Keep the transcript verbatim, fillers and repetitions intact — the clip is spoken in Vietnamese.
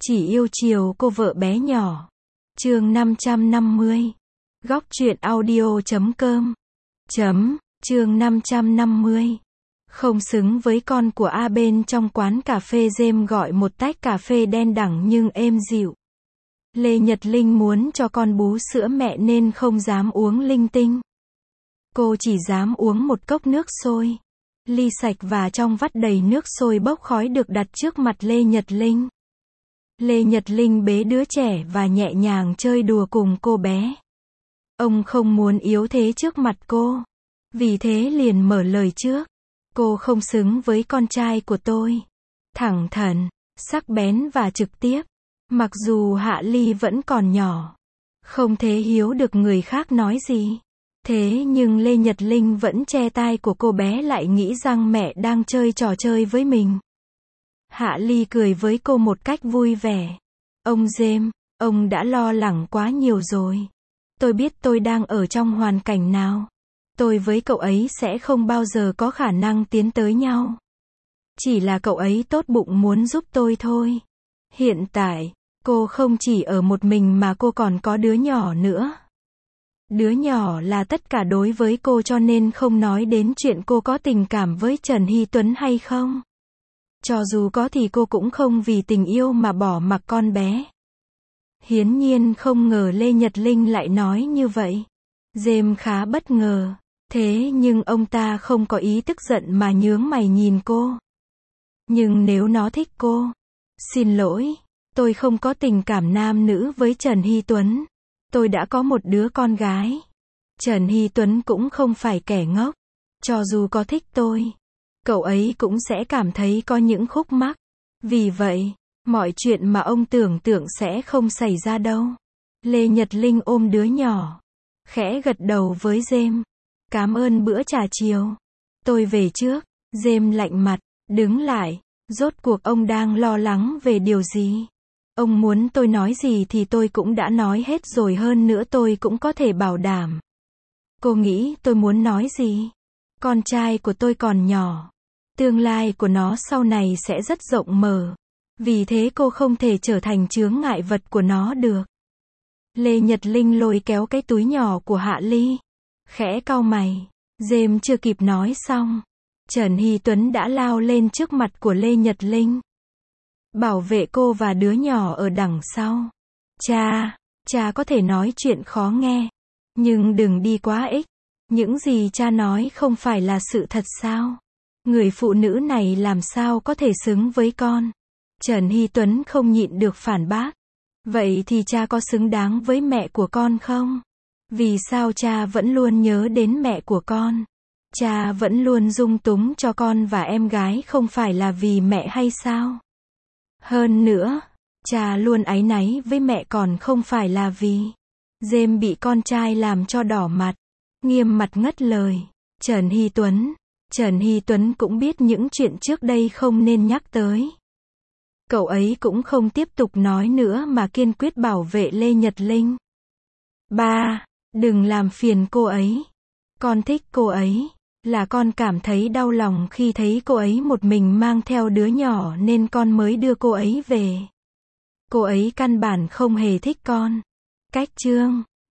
Chỉ yêu chiều cô vợ bé nhỏ. Chương năm trăm năm mươi. Góc truyện audio chấm com. Chấm, chương năm trăm năm mươi. Không xứng với con của A. Bên trong quán cà phê James gọi một tách cà phê đen đẳng nhưng êm dịu. Lê Nhật Linh muốn cho con bú sữa mẹ nên không dám uống linh tinh. Cô chỉ dám uống một cốc nước sôi. Ly sạch và trong vắt đầy nước sôi bốc khói được đặt trước mặt Lê Nhật Linh. Lê Nhật Linh bế đứa trẻ và nhẹ nhàng chơi đùa cùng cô bé. Ông không muốn yếu thế trước mặt cô. Vì thế liền mở lời trước. Cô không xứng với con trai của tôi. Thẳng thắn, sắc bén và trực tiếp. Mặc dù Hạ Ly vẫn còn nhỏ. Không thể hiếu được người khác nói gì. Thế nhưng Lê Nhật Linh vẫn che tai của cô bé lại nghĩ rằng mẹ đang chơi trò chơi với mình. Hạ Ly cười với cô một cách vui vẻ. Ông James, ông đã lo lắng quá nhiều rồi. Tôi biết tôi đang ở trong hoàn cảnh nào. Tôi với cậu ấy sẽ không bao giờ có khả năng tiến tới nhau. Chỉ là cậu ấy tốt bụng muốn giúp tôi thôi. Hiện tại, cô không chỉ ở một mình mà cô còn có đứa nhỏ nữa. Đứa nhỏ là tất cả đối với cô, cho nên không nói đến chuyện cô có tình cảm với Trần Hy Tuấn hay không. Cho dù có thì cô cũng không vì tình yêu mà bỏ mặc con bé. Hiển nhiên không ngờ Lê Nhật Linh lại nói như vậy. James khá bất ngờ. Thế nhưng ông ta không có ý tức giận mà nhướng mày nhìn cô. Nhưng nếu nó thích cô. Xin lỗi, tôi không có tình cảm nam nữ với Trần Hy Tuấn. Tôi đã có một đứa con gái. Trần Hy Tuấn cũng không phải kẻ ngốc. Cho dù có thích tôi, cậu ấy cũng sẽ cảm thấy có những khúc mắc. Vì vậy, mọi chuyện mà ông tưởng tượng sẽ không xảy ra đâu. Lê Nhật Linh ôm đứa nhỏ. Khẽ gật đầu với James. Cảm ơn bữa trà chiều. Tôi về trước. James lạnh mặt, đứng lại. Rốt cuộc ông đang lo lắng về điều gì? Ông muốn tôi nói gì thì tôi cũng đã nói hết rồi, hơn nữa tôi cũng có thể bảo đảm. Cô nghĩ tôi muốn nói gì? Con trai của tôi còn nhỏ. Tương lai của nó sau này sẽ rất rộng mở. Vì thế cô không thể trở thành chướng ngại vật của nó được. Lê Nhật Linh lôi kéo cái túi nhỏ của Hạ Ly. Khẽ cau mày. James chưa kịp nói xong. Trần Hy Tuấn đã lao lên trước mặt của Lê Nhật Linh. Bảo vệ cô và đứa nhỏ ở đằng sau. Cha, cha có thể nói chuyện khó nghe. Nhưng đừng đi quá ích. Những gì cha nói không phải là sự thật sao? Người phụ nữ này làm sao có thể xứng với con? Trần Hy Tuấn không nhịn được phản bác. Vậy thì cha có xứng đáng với mẹ của con không? Vì sao cha vẫn luôn nhớ đến mẹ của con? Cha vẫn luôn dung túng cho con và em gái không phải là vì mẹ hay sao? Hơn nữa, cha luôn áy náy với mẹ còn không phải là vì. James bị con trai làm cho đỏ mặt. Nghiêm mặt ngắt lời. Trần Hy Tuấn. Trần Hy Tuấn cũng biết những chuyện trước đây không nên nhắc tới. Cậu ấy cũng không tiếp tục nói nữa mà kiên quyết bảo vệ Lê Nhật Linh. Ba, đừng làm phiền cô ấy. Con thích cô ấy. Là con cảm thấy đau lòng khi thấy cô ấy một mình mang theo đứa nhỏ nên con mới đưa cô ấy về. Cô ấy căn bản không hề thích con. Cách chương.